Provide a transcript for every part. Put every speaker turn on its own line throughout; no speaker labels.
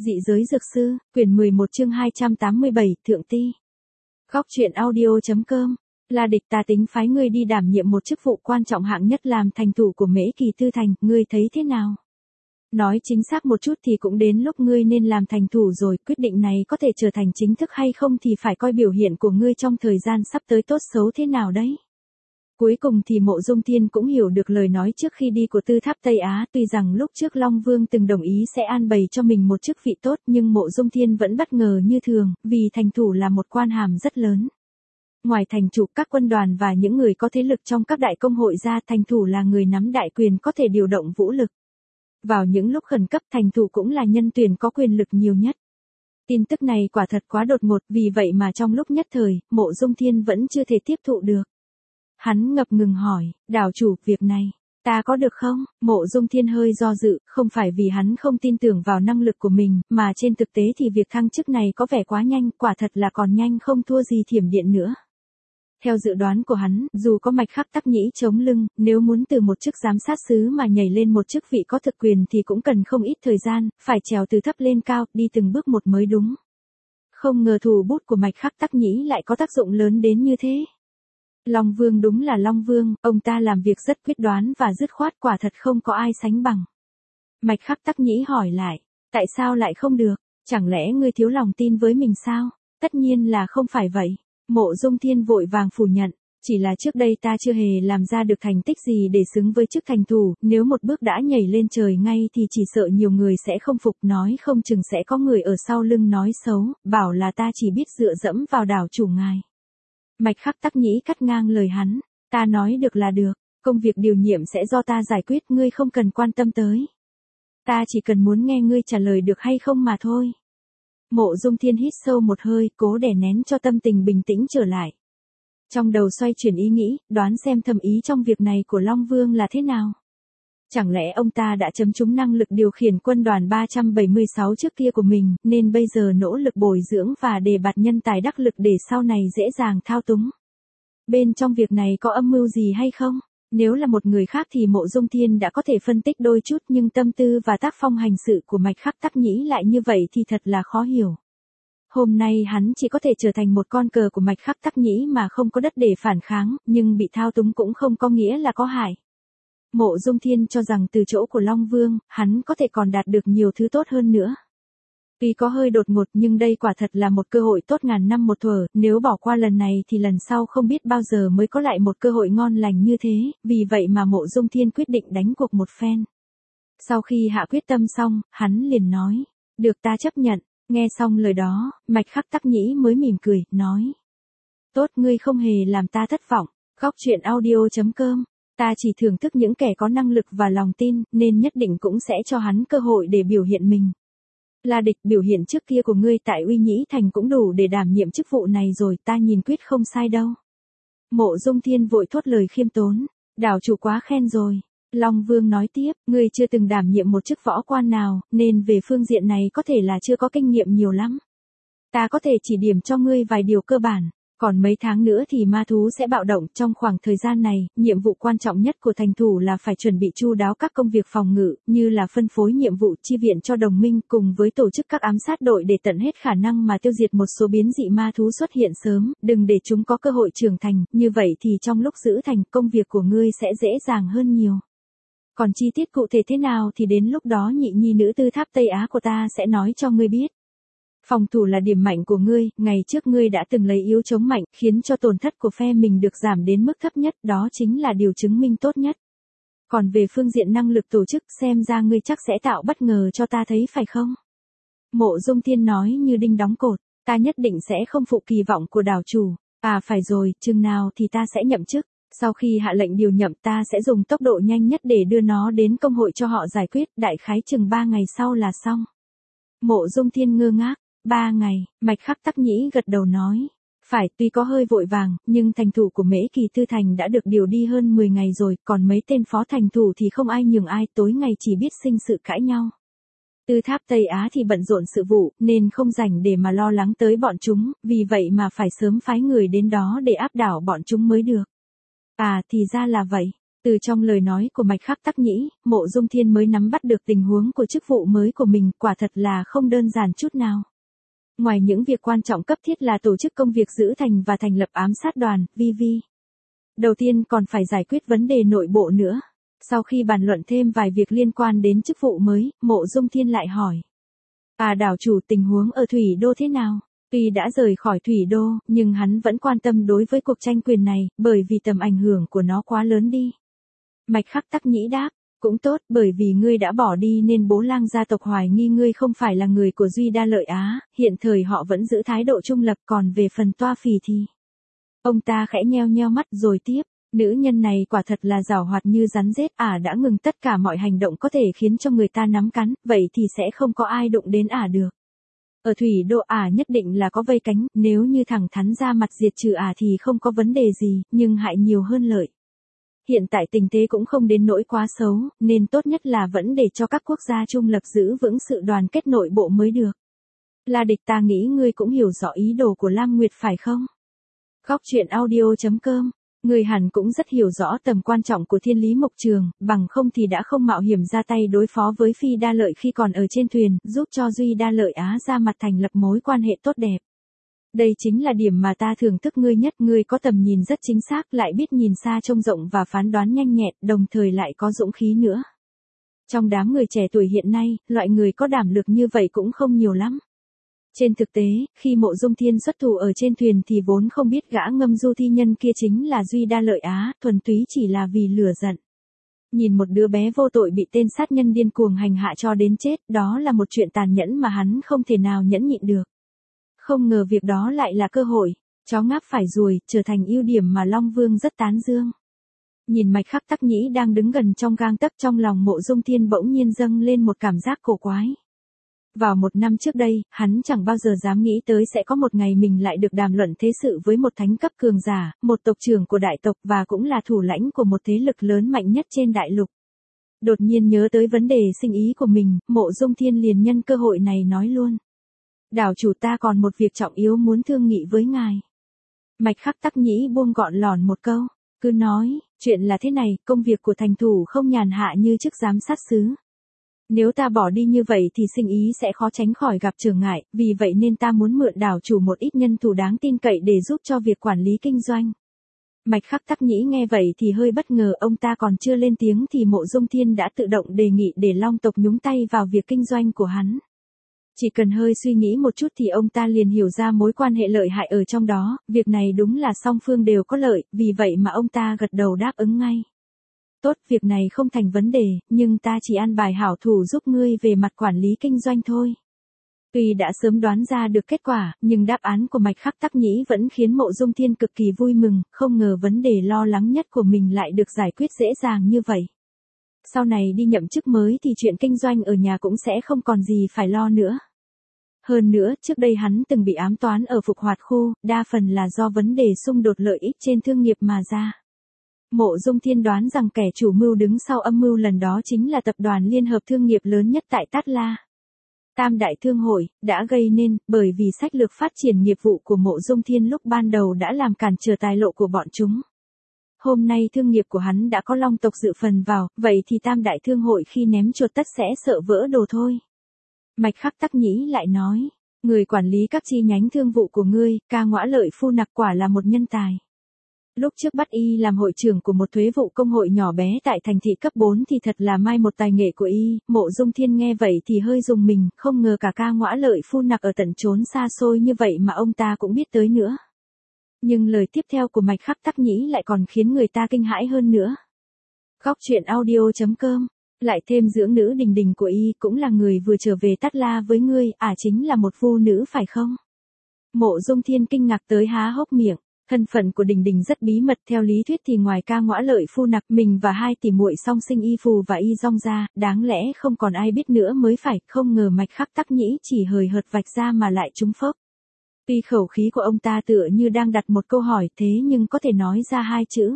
Dị giới dược sư, quyển 11 chương 287, Thượng Ti. Góc truyện audio.com. Là địch ta tính phái ngươi đi đảm nhiệm một chức vụ quan trọng hạng nhất làm thành thủ của Mễ Kỳ Tư Thành, ngươi thấy thế nào? Nói chính xác một chút thì cũng đến lúc ngươi nên làm thành thủ rồi, quyết định này có thể trở thành chính thức hay không thì phải coi biểu hiện của ngươi trong thời gian sắp tới tốt xấu thế nào đấy. Cuối cùng thì Mộ Dung Thiên cũng hiểu được lời nói trước khi đi của Tư Tháp Tây Á, tuy rằng lúc trước Long Vương từng đồng ý sẽ an bày cho mình một chức vị tốt nhưng Mộ Dung Thiên vẫn bất ngờ như thường, vì thành thủ là một quan hàm rất lớn. Ngoài thành chủ, các quân đoàn và những người có thế lực trong các đại công hội ra, thành thủ là người nắm đại quyền có thể điều động vũ lực. Vào những lúc khẩn cấp, thành thủ cũng là nhân tuyển có quyền lực nhiều nhất. Tin tức này quả thật quá đột ngột, vì vậy mà trong lúc nhất thời, Mộ Dung Thiên vẫn chưa thể tiếp thụ được. Hắn ngập ngừng hỏi, đảo chủ, việc này, ta có được không? Mộ Dung Thiên hơi do dự, không phải vì hắn không tin tưởng vào năng lực của mình, mà trên thực tế thì việc thăng chức này có vẻ quá nhanh, quả thật là còn nhanh không thua gì thiểm điện nữa. Theo dự đoán của hắn, dù có Mạch Khắc Tắc Nhĩ chống lưng, nếu muốn từ một chức giám sát sứ mà nhảy lên một chức vị có thực quyền thì cũng cần không ít thời gian, phải trèo từ thấp lên cao, đi từng bước một mới đúng. Không ngờ thủ bút của Mạch Khắc Tắc Nhĩ lại có tác dụng lớn đến như thế. Long Vương đúng là Long Vương, ông ta làm việc rất quyết đoán và dứt khoát, quả thật không có ai sánh bằng. Mạch Khắc Tắc Nhĩ hỏi lại, tại sao lại không được, chẳng lẽ ngươi thiếu lòng tin với mình sao? Tất nhiên là không phải vậy. Mộ Dung Thiên vội vàng phủ nhận, chỉ là trước đây ta chưa hề làm ra được thành tích gì để xứng với chức thành thủ, nếu một bước đã nhảy lên trời ngay thì chỉ sợ nhiều người sẽ không phục, nói không chừng sẽ có người ở sau lưng nói xấu, bảo là ta chỉ biết dựa dẫm vào đảo chủ ngài. Mạch Khắc Tắc Nhĩ cắt ngang lời hắn, ta nói được là được, công việc điều nhiệm sẽ do ta giải quyết, ngươi không cần quan tâm tới. Ta chỉ cần muốn nghe ngươi trả lời được hay không mà thôi. Mộ Dung Thiên hít sâu một hơi, cố đè nén cho tâm tình bình tĩnh trở lại. Trong đầu xoay chuyển ý nghĩ, đoán xem thầm ý trong việc này của Long Vương là thế nào. Chẳng lẽ ông ta đã chấm trúng năng lực điều khiển quân đoàn 376 trước kia của mình, nên bây giờ nỗ lực bồi dưỡng và đề bạt nhân tài đắc lực để sau này dễ dàng thao túng. Bên trong việc này có âm mưu gì hay không? Nếu là một người khác thì Mộ Dung Thiên đã có thể phân tích đôi chút, nhưng tâm tư và tác phong hành sự của Mạch Khắc Tắc Nhĩ lại như vậy thì thật là khó hiểu. Hôm nay hắn chỉ có thể trở thành một con cờ của Mạch Khắc Tắc Nhĩ mà không có đất để phản kháng, nhưng bị thao túng cũng không có nghĩa là có hại. Mộ Dung Thiên cho rằng từ chỗ của Long Vương, hắn có thể còn đạt được nhiều thứ tốt hơn nữa. Tuy có hơi đột ngột nhưng đây quả thật là một cơ hội tốt ngàn năm một thuở, nếu bỏ qua lần này thì lần sau không biết bao giờ mới có lại một cơ hội ngon lành như thế, vì vậy mà Mộ Dung Thiên quyết định đánh cuộc một phen. Sau khi hạ quyết tâm xong, hắn liền nói, được, ta chấp nhận. Nghe xong lời đó, Mạch Khắc Tắc Nhĩ mới mỉm cười, nói, tốt, ngươi không hề làm ta thất vọng. Góc truyện audio.com. Ta chỉ thưởng thức những kẻ có năng lực và lòng tin, nên nhất định cũng sẽ cho hắn cơ hội để biểu hiện mình. Là địch, biểu hiện trước kia của ngươi tại Uy Nhĩ Thành cũng đủ để đảm nhiệm chức vụ này rồi, ta nhìn quyết không sai đâu. Mộ Dung Thiên vội thốt lời khiêm tốn, đảo chủ quá khen rồi. Long Vương nói tiếp, ngươi chưa từng đảm nhiệm một chức võ quan nào, nên về phương diện này có thể là chưa có kinh nghiệm nhiều lắm. Ta có thể chỉ điểm cho ngươi vài điều cơ bản. Còn mấy tháng nữa thì ma thú sẽ bạo động, trong khoảng thời gian này, nhiệm vụ quan trọng nhất của thành thủ là phải chuẩn bị chu đáo các công việc phòng ngự, như là phân phối nhiệm vụ chi viện cho đồng minh cùng với tổ chức các ám sát đội để tận hết khả năng mà tiêu diệt một số biến dị ma thú xuất hiện sớm, đừng để chúng có cơ hội trưởng thành, như vậy thì trong lúc giữ thành công việc của ngươi sẽ dễ dàng hơn nhiều. Còn chi tiết cụ thể thế nào thì đến lúc đó nhị nhi nữ Tư Tháp Tây Á của ta sẽ nói cho ngươi biết. Phòng thủ là điểm mạnh của ngươi, ngày trước ngươi đã từng lấy yếu chống mạnh, khiến cho tổn thất của phe mình được giảm đến mức thấp nhất, đó chính là điều chứng minh tốt nhất. Còn về phương diện năng lực tổ chức, xem ra ngươi chắc sẽ tạo bất ngờ cho ta thấy phải không? Mộ Dung Thiên nói như đinh đóng cột, ta nhất định sẽ không phụ kỳ vọng của đảo chủ. À phải rồi, chừng nào thì ta sẽ nhậm chức. Sau khi hạ lệnh điều nhậm ta sẽ dùng tốc độ nhanh nhất để đưa nó đến công hội cho họ giải quyết, đại khái chừng 3 ngày sau là xong. Mộ Dung Thiên ngơ ngác. 3 ngày, Mạch Khắc Tắc Nhĩ gật đầu nói. Phải, tuy có hơi vội vàng, nhưng thành thủ của Mễ Kỳ Tư Thành đã được điều đi hơn 10 ngày rồi, còn mấy tên phó thành thủ thì không ai nhường ai, tối ngày chỉ biết sinh sự cãi nhau. Tư Tháp Tây Á thì bận rộn sự vụ, nên không rảnh để mà lo lắng tới bọn chúng, vì vậy mà phải sớm phái người đến đó để áp đảo bọn chúng mới được. À thì ra là vậy. Từ trong lời nói của Mạch Khắc Tắc Nhĩ, Mộ Dung Thiên mới nắm bắt được tình huống của chức vụ mới của mình, quả thật là không đơn giản chút nào. Ngoài những việc quan trọng cấp thiết là tổ chức công việc giữ thành và thành lập ám sát đoàn, VV. Đầu tiên còn phải giải quyết vấn đề nội bộ nữa. Sau khi bàn luận thêm vài việc liên quan đến chức vụ mới, Mộ Dung Thiên lại hỏi. Đảo chủ, tình huống ở Thủy Đô thế nào? Tuy đã rời khỏi Thủy Đô, nhưng hắn vẫn quan tâm đối với cuộc tranh quyền này, bởi vì tầm ảnh hưởng của nó quá lớn đi. Mạch Khắc Tắc Nhĩ đáp, cũng tốt, bởi vì ngươi đã bỏ đi nên Bố Lang gia tộc hoài nghi ngươi không phải là người của Duy Đa Lợi Á, hiện thời họ vẫn giữ thái độ trung lập, còn về phần Toa Phì thì... Ông ta khẽ nheo nheo mắt rồi tiếp, nữ nhân này quả thật là giảo hoạt như rắn rết, đã ngừng tất cả mọi hành động có thể khiến cho người ta nắm cắn, vậy thì sẽ không có ai đụng đến được. Ở Thủy Đô nhất định là có vây cánh, nếu như thẳng thắn ra mặt diệt trừ thì không có vấn đề gì, nhưng hại nhiều hơn lợi. Hiện tại tình thế cũng không đến nỗi quá xấu, nên tốt nhất là vẫn để cho các quốc gia trung lập giữ vững sự đoàn kết nội bộ mới được. La Địch, ta nghĩ ngươi cũng hiểu rõ ý đồ của Lam Nguyệt phải không? Góc truyện audio.com. Ngươi hẳn cũng rất hiểu rõ tầm quan trọng của Thiên Lý Mộc Trường, bằng không thì đã không mạo hiểm ra tay đối phó với Phi Đa Lợi khi còn ở trên thuyền, giúp cho Duy Đa Lợi Á ra mặt thành lập mối quan hệ tốt đẹp. Đây chính là điểm mà ta thưởng thức ngươi nhất, ngươi có tầm nhìn rất chính xác, lại biết nhìn xa trông rộng và phán đoán nhanh nhẹn, đồng thời lại có dũng khí nữa. Trong đám người trẻ tuổi hiện nay, loại người có đảm lực như vậy cũng không nhiều lắm. Trên thực tế, khi Mộ Dung Thiên xuất thủ ở trên thuyền thì vốn không biết gã ngâm du thi nhân kia chính là Duy Đa Lợi Á, thuần túy chỉ là vì lửa giận. Nhìn một đứa bé vô tội bị tên sát nhân điên cuồng hành hạ cho đến chết, đó là một chuyện tàn nhẫn mà hắn không thể nào nhẫn nhịn được. Không ngờ việc đó lại là cơ hội, chó ngáp phải ruồi, trở thành ưu điểm mà Long Vương rất tán dương. Nhìn Mạch Khắc Tắc Nhĩ đang đứng gần trong gang tấc, trong lòng Mộ Dung Thiên bỗng nhiên dâng lên một cảm giác cổ quái. Vào 1 năm trước đây, hắn chẳng bao giờ dám nghĩ tới sẽ có một ngày mình lại được đàm luận thế sự với một thánh cấp cường giả, một tộc trưởng của đại tộc và cũng là thủ lãnh của một thế lực lớn mạnh nhất trên đại lục. Đột nhiên nhớ tới vấn đề sinh ý của mình, Mộ Dung Thiên liền nhân cơ hội này nói luôn. Đảo chủ, ta còn một việc trọng yếu muốn thương nghị với ngài. Mạch Khắc Tắc Nhĩ buông gọn lỏn một câu, cứ nói, chuyện là thế này, công việc của thành thủ không nhàn hạ như chức giám sát xứ. Nếu ta bỏ đi như vậy thì sinh ý sẽ khó tránh khỏi gặp trở ngại, vì vậy nên ta muốn mượn đảo chủ một ít nhân thủ đáng tin cậy để giúp cho việc quản lý kinh doanh. Mạch Khắc Tắc Nhĩ nghe vậy thì hơi bất ngờ, ông ta còn chưa lên tiếng thì Mộ Dung Thiên đã tự động đề nghị để Long tộc nhúng tay vào việc kinh doanh của hắn. Chỉ cần hơi suy nghĩ một chút thì ông ta liền hiểu ra mối quan hệ lợi hại ở trong đó, việc này đúng là song phương đều có lợi, vì vậy mà ông ta gật đầu đáp ứng ngay. Tốt, việc này không thành vấn đề, nhưng ta chỉ an bài hảo thủ giúp ngươi về mặt quản lý kinh doanh thôi. Tuy đã sớm đoán ra được kết quả, nhưng đáp án của Mạch Khắc Tắc Nhĩ vẫn khiến Mộ Dung Thiên cực kỳ vui mừng, không ngờ vấn đề lo lắng nhất của mình lại được giải quyết dễ dàng như vậy. Sau này đi nhậm chức mới thì chuyện kinh doanh ở nhà cũng sẽ không còn gì phải lo nữa. Hơn nữa, trước đây hắn từng bị ám toán ở Phục Hoạt khu, đa phần là do vấn đề xung đột lợi ích trên thương nghiệp mà ra. Mộ Dung Thiên đoán rằng kẻ chủ mưu đứng sau âm mưu lần đó chính là tập đoàn liên hợp thương nghiệp lớn nhất tại Tát La. Tam Đại Thương hội, đã gây nên, bởi vì sách lược phát triển nghiệp vụ của Mộ Dung Thiên lúc ban đầu đã làm cản trở tài lộ của bọn chúng. Hôm nay thương nghiệp của hắn đã có Long tộc dự phần vào, vậy thì Tam Đại Thương hội khi ném chuột tất sẽ sợ vỡ đồ thôi. Mạch Khắc Tắc Nhĩ lại nói, người quản lý các chi nhánh thương vụ của ngươi, Ca Ngõa Lợi Phu Nặc quả là một nhân tài. Lúc trước bắt y làm hội trưởng của một thuế vụ công hội nhỏ bé tại thành thị cấp 4 thì thật là mai một tài nghệ của y. Mộ Dung Thiên nghe vậy thì hơi rùng mình, không ngờ cả Ca Ngõa Lợi Phu Nặc ở tận chốn xa xôi như vậy mà ông ta cũng biết tới nữa. Nhưng lời tiếp theo của Mạch Khắc Tắc Nhĩ lại còn khiến người ta kinh hãi hơn nữa. Góc truyện audio.com. Lại thêm dưỡng nữ Đình Đình của y cũng là người vừa trở về Tát La với ngươi, chính là một phu nữ phải không? Mộ Dung Thiên kinh ngạc tới há hốc miệng. Thân phận của Đình Đình rất bí mật, theo lý thuyết thì ngoài Ca Ngõa Lợi Phu Nặc, mình và hai tỷ muội song sinh Y Phù và Y Dong ra, đáng lẽ không còn ai biết nữa mới phải, không ngờ Mạch Khắc Tắc Nhĩ chỉ hời hợt vạch ra mà lại trúng phốc. Tuy khẩu khí của ông ta tựa như đang đặt một câu hỏi, thế nhưng có thể nói ra hai chữ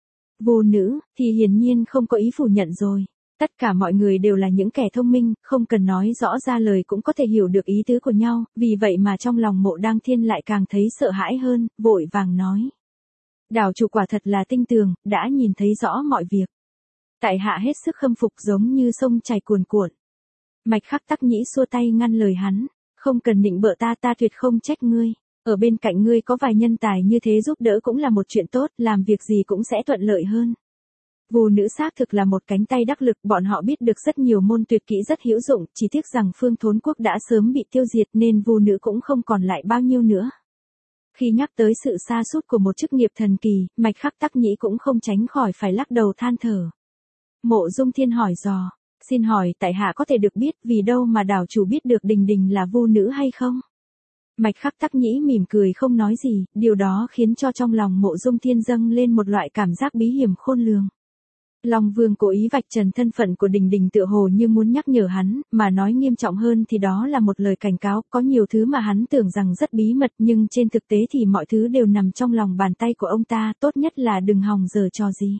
vô nữ, thì hiển nhiên không có ý phủ nhận rồi. Tất cả mọi người đều là những kẻ thông minh, không cần nói rõ ra lời cũng có thể hiểu được ý tứ của nhau, vì vậy mà trong lòng Mộ Đăng Thiên lại càng thấy sợ hãi hơn, vội vàng nói. Đảo chủ quả thật là tinh tường, đã nhìn thấy rõ mọi việc. Tại hạ hết sức khâm phục giống như sông chảy cuồn cuộn. Mạch Khắc Tắc Nhĩ xua tay ngăn lời hắn, không cần nịnh bợ ta tuyệt không trách ngươi. Ở bên cạnh ngươi có vài nhân tài như thế giúp đỡ cũng là một chuyện tốt, làm việc gì cũng sẽ thuận lợi hơn. Vù nữ xác thực là một cánh tay đắc lực, bọn họ biết được rất nhiều môn tuyệt kỹ rất hữu dụng, chỉ tiếc rằng Phương Thốn Quốc đã sớm bị tiêu diệt nên vù nữ cũng không còn lại bao nhiêu nữa. Khi nhắc tới sự sa sút của một chức nghiệp thần kỳ, Mạch Khắc Tắc Nhĩ cũng không tránh khỏi phải lắc đầu than thở. Mộ Dung Thiên hỏi dò, xin hỏi tại hạ có thể được biết vì đâu mà đảo chủ biết được Đình Đình là vu nữ hay không? Mạch Khắc Tắc Nhĩ mỉm cười không nói gì, điều đó khiến cho trong lòng Mộ Dung Thiên dâng lên một loại cảm giác bí hiểm khôn lường. Long Vương cố ý vạch trần thân phận của Đình Đình tựa hồ như muốn nhắc nhở hắn, mà nói nghiêm trọng hơn thì đó là một lời cảnh cáo, có nhiều thứ mà hắn tưởng rằng rất bí mật nhưng trên thực tế thì mọi thứ đều nằm trong lòng bàn tay của ông ta, tốt nhất là đừng hòng giở trò gì.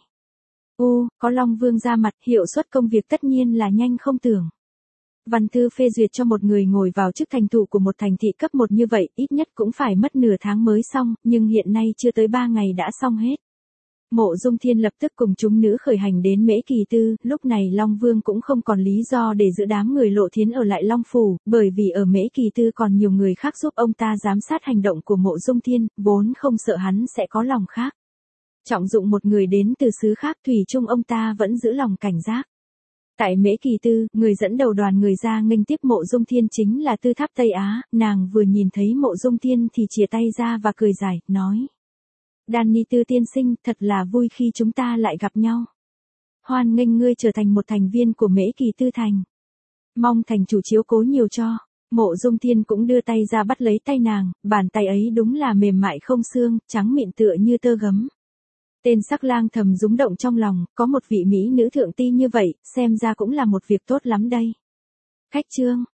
Có Long Vương ra mặt, hiệu suất công việc tất nhiên là nhanh không tưởng. Văn thư phê duyệt cho một người ngồi vào chức thành thủ của một thành thị cấp 1 như vậy, ít nhất cũng phải mất nửa tháng mới xong, nhưng hiện nay chưa tới 3 ngày đã xong hết. Mộ Dung Thiên lập tức cùng chúng nữ khởi hành đến Mễ Kỳ Tư, lúc này Long Vương cũng không còn lý do để giữ đám người Lộ Thiến ở lại Long Phủ, bởi vì ở Mễ Kỳ Tư còn nhiều người khác giúp ông ta giám sát hành động của Mộ Dung Thiên, vốn không sợ hắn sẽ có lòng khác. Trọng dụng một người đến từ xứ khác, thủy chung ông ta vẫn giữ lòng cảnh giác. Tại Mễ Kỳ Tư, người dẫn đầu đoàn người ra nghênh tiếp Mộ Dung Thiên chính là Tư Tháp Tây Á, nàng vừa nhìn thấy Mộ Dung Thiên thì chìa tay ra và cười dài, nói. Danny Tư tiên sinh, thật là vui khi chúng ta lại gặp nhau. Hoan nghênh ngươi trở thành một thành viên của Mễ Kỳ Tư thành. Mong thành chủ chiếu cố nhiều cho. Mộ Dung Thiên cũng đưa tay ra bắt lấy tay nàng, bàn tay ấy đúng là mềm mại không xương, trắng mịn tựa như tơ gấm. Tên Sắc Lang thầm rúng động trong lòng, có một vị mỹ nữ thượng ti như vậy, xem ra cũng là một việc tốt lắm đây. Khách trương,